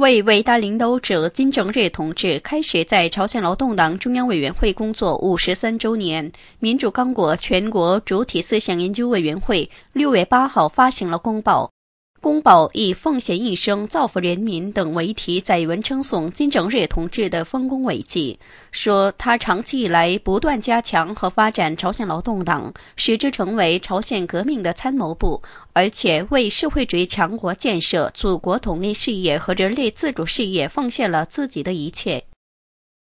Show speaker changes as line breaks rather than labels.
为伟大领导者金正日同志开始在朝鲜劳动党中央委员会工作53周年，民主刚果全国主体思想研究委员会6月8号发行了公报。公报以奉献一生造福人民等为题，载文称颂金正日同志的丰功伟绩，说他长期以来不断加强和发展朝鲜劳动党，使之成为朝鲜革命的参谋部，而且为社会主义强国建设、祖国统一事业和人类自主事业奉献了自己的一切。